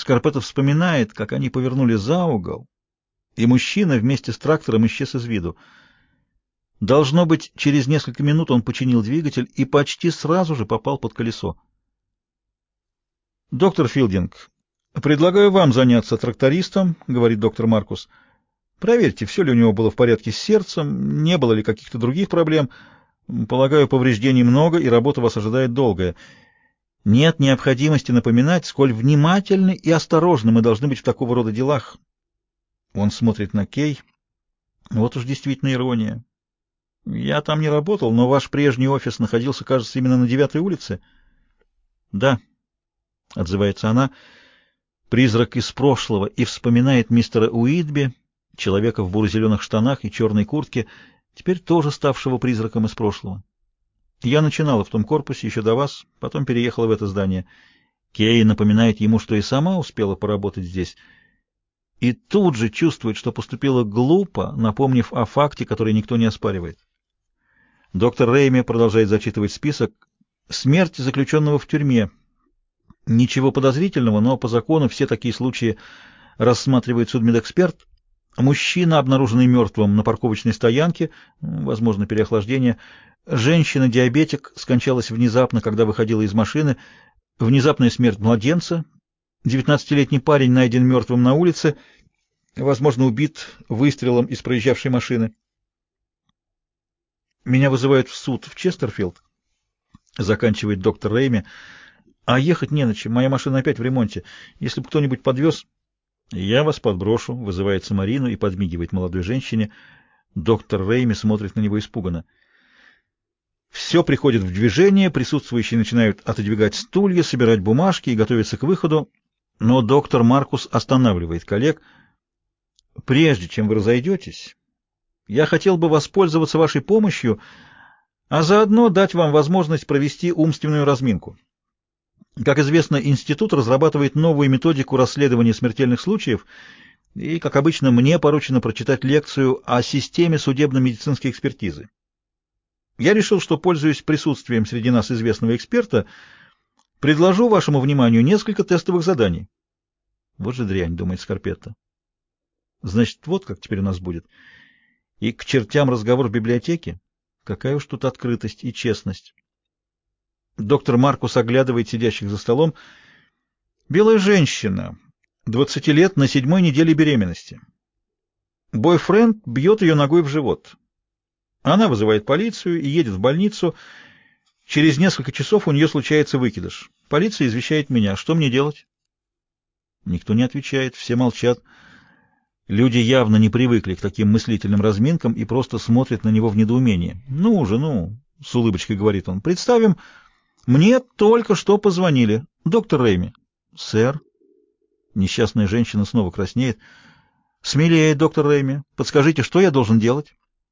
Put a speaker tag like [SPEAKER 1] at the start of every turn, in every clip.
[SPEAKER 1] Скарпетов вспоминает, как они повернули за угол, и мужчина вместе с трактором исчез из виду. Должно быть, через несколько минут он починил двигатель и почти сразу же попал под колесо. «Доктор Филдинг, предлагаю вам заняться трактористом», — говорит доктор Маркус. «Проверьте, все ли у него было в порядке с сердцем, не было ли каких-то других проблем. Полагаю, повреждений много, и работа вас ожидает долгая. Нет необходимости напоминать, сколь внимательны и осторожны мы должны быть в такого рода делах». Он смотрит на Кей. Вот уж действительно ирония. «Я там не работал, но ваш прежний офис находился, кажется, именно на 9-й улице». «Да», — отзывается она, — «призрак из прошлого», и вспоминает мистера Уитби, человека в буро-зеленых штанах и черной куртке, теперь тоже ставшего призраком из прошлого. «Я начинала в том корпусе еще до вас, потом переехала в это здание». Кей напоминает ему, что и сама успела поработать здесь, и тут же чувствует, что поступила глупо, напомнив о факте, который никто не оспаривает. Доктор Рейми продолжает зачитывать список. Смерть заключенного в тюрьме. Ничего подозрительного, но по закону все такие случаи рассматривает судмедэксперт. Мужчина, обнаруженный мертвым на парковочной стоянке, возможно, переохлаждение. Женщина-диабетик скончалась внезапно, когда выходила из машины. Внезапная смерть младенца. 19-летний парень найден мертвым на улице, возможно, убит выстрелом из проезжавшей машины. «Меня вызывают в суд в Честерфилд», — заканчивает доктор Рейми. «А ехать не на чем, моя машина опять в ремонте. Если бы кто-нибудь подвез...» «Я вас подброшу», — вызывается Марину и подмигивает молодой женщине. Доктор Рейми смотрит на него испуганно. Все приходит в движение, присутствующие начинают отодвигать стулья, собирать бумажки и готовиться к выходу, но доктор Маркус останавливает коллег. «Прежде чем вы разойдетесь, я хотел бы воспользоваться вашей помощью, а заодно дать вам возможность провести умственную разминку. Как известно, институт разрабатывает новую методику расследования смертельных случаев, и, как обычно, мне поручено прочитать лекцию о системе судебно-медицинской экспертизы. Я решил, что, пользуясь присутствием среди нас известного эксперта, предложу вашему вниманию несколько тестовых заданий». «Вот же дрянь», — думает Скарпетта. «Значит, вот как теперь у нас будет. И к чертям разговор в библиотеке? Какая уж тут открытость и честность». Доктор Маркус оглядывает сидящих за столом. Белая женщина, 20 лет, на 7-й неделе беременности. Бойфренд бьет ее ногой в живот. Она вызывает полицию и едет в больницу. Через несколько часов у нее случается выкидыш. Полиция извещает меня. Что мне делать? Никто не отвечает, все молчат. Люди явно не привыкли к таким мыслительным разминкам и просто смотрят на него в недоумении. «Ну уже, ну», — с улыбочкой говорит он, — «представим, мне только что позвонили. Доктор Рейми». «Сэр». Несчастная женщина снова краснеет. «Смелее, доктор Рейми. Подскажите, что я должен делать?»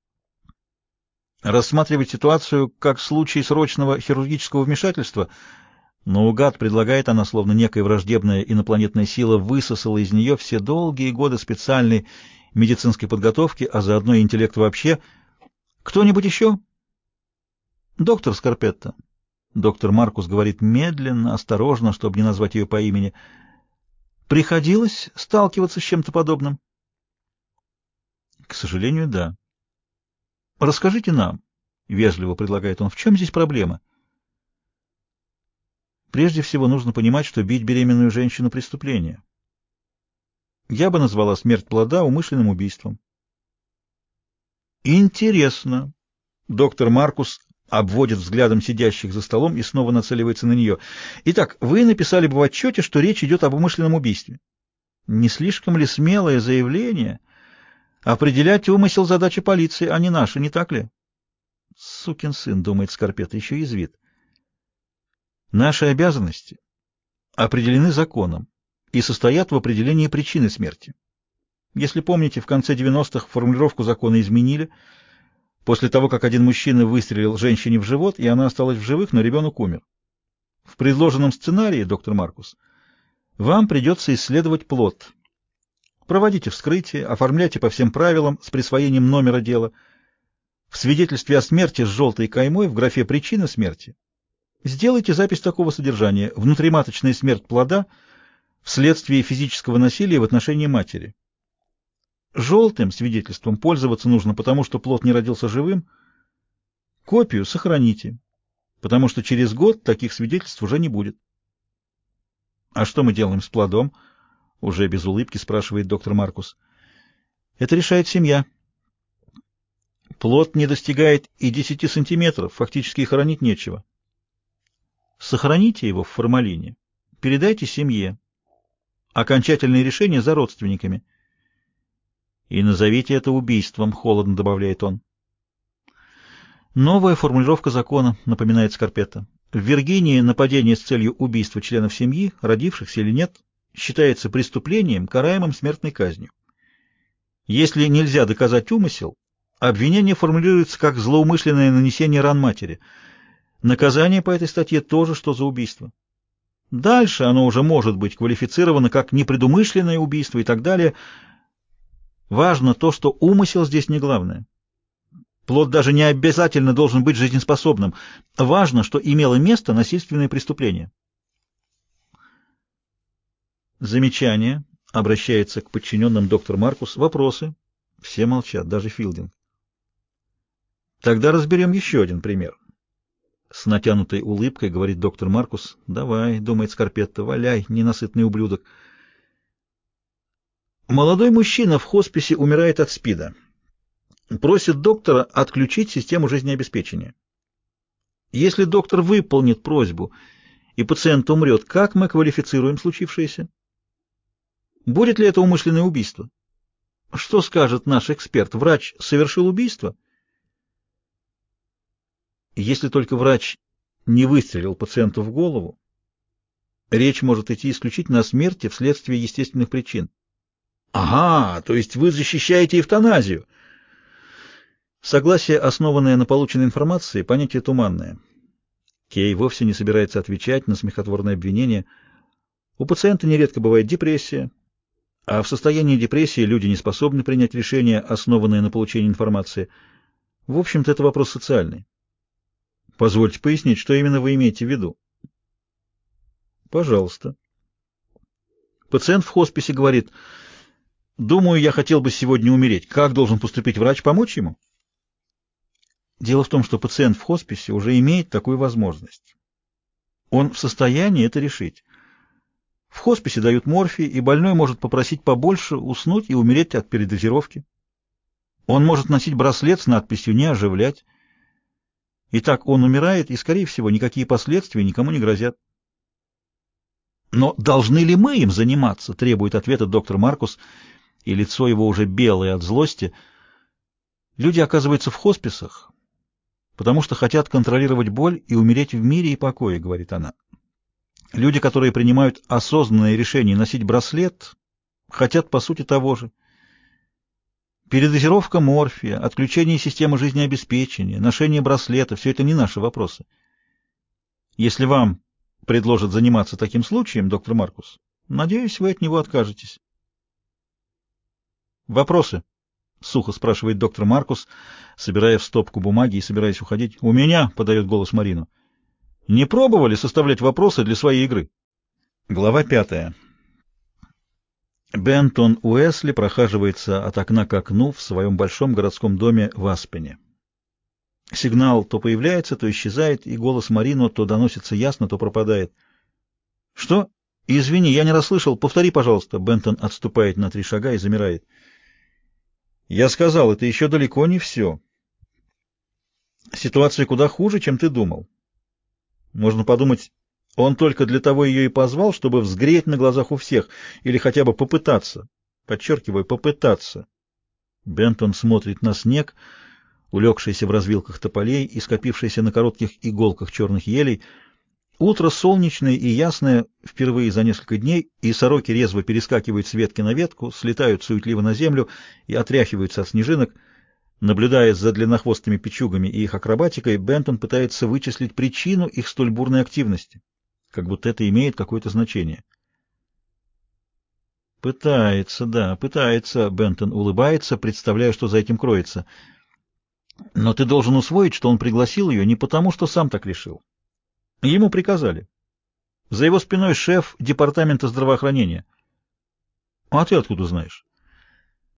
[SPEAKER 1] «Рассматривать ситуацию как случай срочного хирургического вмешательства». Наугад предлагает она, словно некая враждебная инопланетная сила высосала из нее все долгие годы специальной медицинской подготовки, а заодно и интеллект вообще. «Кто-нибудь еще?» «Доктор Скарпетта». Доктор Маркус говорит медленно, осторожно, чтобы не назвать ее по имени. «Приходилось сталкиваться с чем-то подобным?» «К сожалению, да». «Расскажите нам», — вежливо предлагает он, — «в чем здесь проблема?» Прежде всего нужно понимать, что бить беременную женщину — преступление. Я бы назвала смерть плода умышленным убийством. Интересно. Доктор Маркус обводит взглядом сидящих за столом и снова нацеливается на нее. Итак, вы написали бы в отчете, что речь идет об умышленном убийстве. Не слишком ли смелое заявление? Определять умысел — задача полиции, а не наша, не так ли? Сукин сын, думает Скарпетта, еще язвит. Наши обязанности определены законом и состоят в определении причины смерти. Если помните, в конце 90-х формулировку закона изменили, после того, как один мужчина выстрелил женщине в живот, и она осталась в живых, но ребенок умер. В предложенном сценарии, доктор Маркус, вам придется исследовать плод. Проводите вскрытие, оформляйте по всем правилам с присвоением номера дела. В свидетельстве о смерти с желтой каймой в графе «Причина смерти» сделайте запись такого содержания: внутриматочная смерть плода вследствие физического насилия в отношении матери. Желтым свидетельством пользоваться нужно, потому что плод не родился живым. Копию сохраните, потому что через год таких свидетельств уже не будет. — А что мы делаем с плодом? — уже без улыбки спрашивает доктор Маркус. — Это решает семья. Плод не достигает и 10 сантиметров, фактически и хоронить нечего. Сохраните его в формалине, передайте семье. Окончательное решение за родственниками. И назовите это убийством, холодно добавляет он. Новая формулировка закона, напоминает Скарпетта. В Виргинии нападение с целью убийства членов семьи, родившихся или нет, считается преступлением, караемым смертной казнью. Если нельзя доказать умысел, обвинение формулируется как злоумышленное нанесение ран матери. Наказание по этой статье тоже, что за убийство. Дальше оно уже может быть квалифицировано как непредумышленное убийство и так далее. Важно то, что умысел здесь не главное. Плод даже не обязательно должен быть жизнеспособным. Важно, что имело место насильственное преступление. Замечание. Обращается к подчиненным доктор Маркус. Вопросы. Все молчат, даже Филдинг. Тогда разберем еще один пример. С натянутой улыбкой говорит доктор Маркус. «Давай», — думает Скарпетта, — «валяй, ненасытный ублюдок». Молодой мужчина в хосписе умирает от СПИДа. Просит доктора отключить систему жизнеобеспечения. Если доктор выполнит просьбу и пациент умрет, как мы квалифицируем случившееся? Будет ли это умышленное убийство? Что скажет наш эксперт? Врач совершил убийство? Если только врач не выстрелил пациенту в голову, речь может идти исключительно о смерти вследствие естественных причин. Ага, то есть вы защищаете эвтаназию. Согласие, основанное на полученной информации, понятие туманное. Кей вовсе не собирается отвечать на смехотворное обвинение. У пациента нередко бывает депрессия, а в состоянии депрессии люди не способны принять решение, основанное на получении информации. В общем-то, это вопрос социальный. Позвольте пояснить, что именно вы имеете в виду. Пожалуйста. Пациент в хосписе говорит: «Думаю, я хотел бы сегодня умереть. Как должен поступить врач? Помочь ему?» Дело в том, что пациент в хосписе уже имеет такую возможность. Он в состоянии это решить. В хосписе дают морфий, и больной может попросить побольше, уснуть и умереть от передозировки. Он может носить браслет с надписью «Не оживлять». Итак, он умирает, и, скорее всего, никакие последствия никому не грозят. «Но должны ли мы им заниматься?» — требует ответа доктор Маркус, и лицо его уже белое от злости. Люди оказываются в хосписах, потому что хотят контролировать боль и умереть в мире и покое, говорит она. Люди, которые принимают осознанное решение носить браслет, хотят по сути того же. Передозировка морфия, отключение системы жизнеобеспечения, ношение браслета — все это не наши вопросы. Если вам предложат заниматься таким случаем, доктор Маркус, надеюсь, вы от него откажетесь. Вопросы? — сухо спрашивает доктор Маркус, собирая в стопку бумаги и собираясь уходить. — У меня, — подает голос Марину. — Не пробовали составлять вопросы для своей игры? Глава 5. Бентон Уэсли прохаживается от окна к окну в своем большом городском доме в Аспене. Сигнал то появляется, то исчезает, и голос Марино то доносится ясно, то пропадает. — Что? Извини, я не расслышал. Повтори, пожалуйста. Бентон отступает на 3 шага и замирает. — Я сказал, это еще далеко не все. Ситуация куда хуже, чем ты думал. Можно подумать, он только для того ее и позвал, чтобы взгреть на глазах у всех, или хотя бы попытаться. Подчеркиваю, попытаться. Бентон смотрит на снег, улегшийся в развилках тополей и скопившийся на коротких иголках черных елей. Утро солнечное и ясное впервые за несколько дней, и сороки резво перескакивают с ветки на ветку, слетают суетливо на землю и отряхиваются от снежинок. Наблюдая за длиннохвостыми печугами и их акробатикой, Бентон пытается вычислить причину их столь бурной активности, как будто это имеет какое-то значение. Пытается, да, пытается. Бентон улыбается, представляя, что за этим кроется. Но ты должен усвоить, что он пригласил ее не потому, что сам так решил. Ему приказали. За его спиной шеф департамента здравоохранения. А ты откуда знаешь?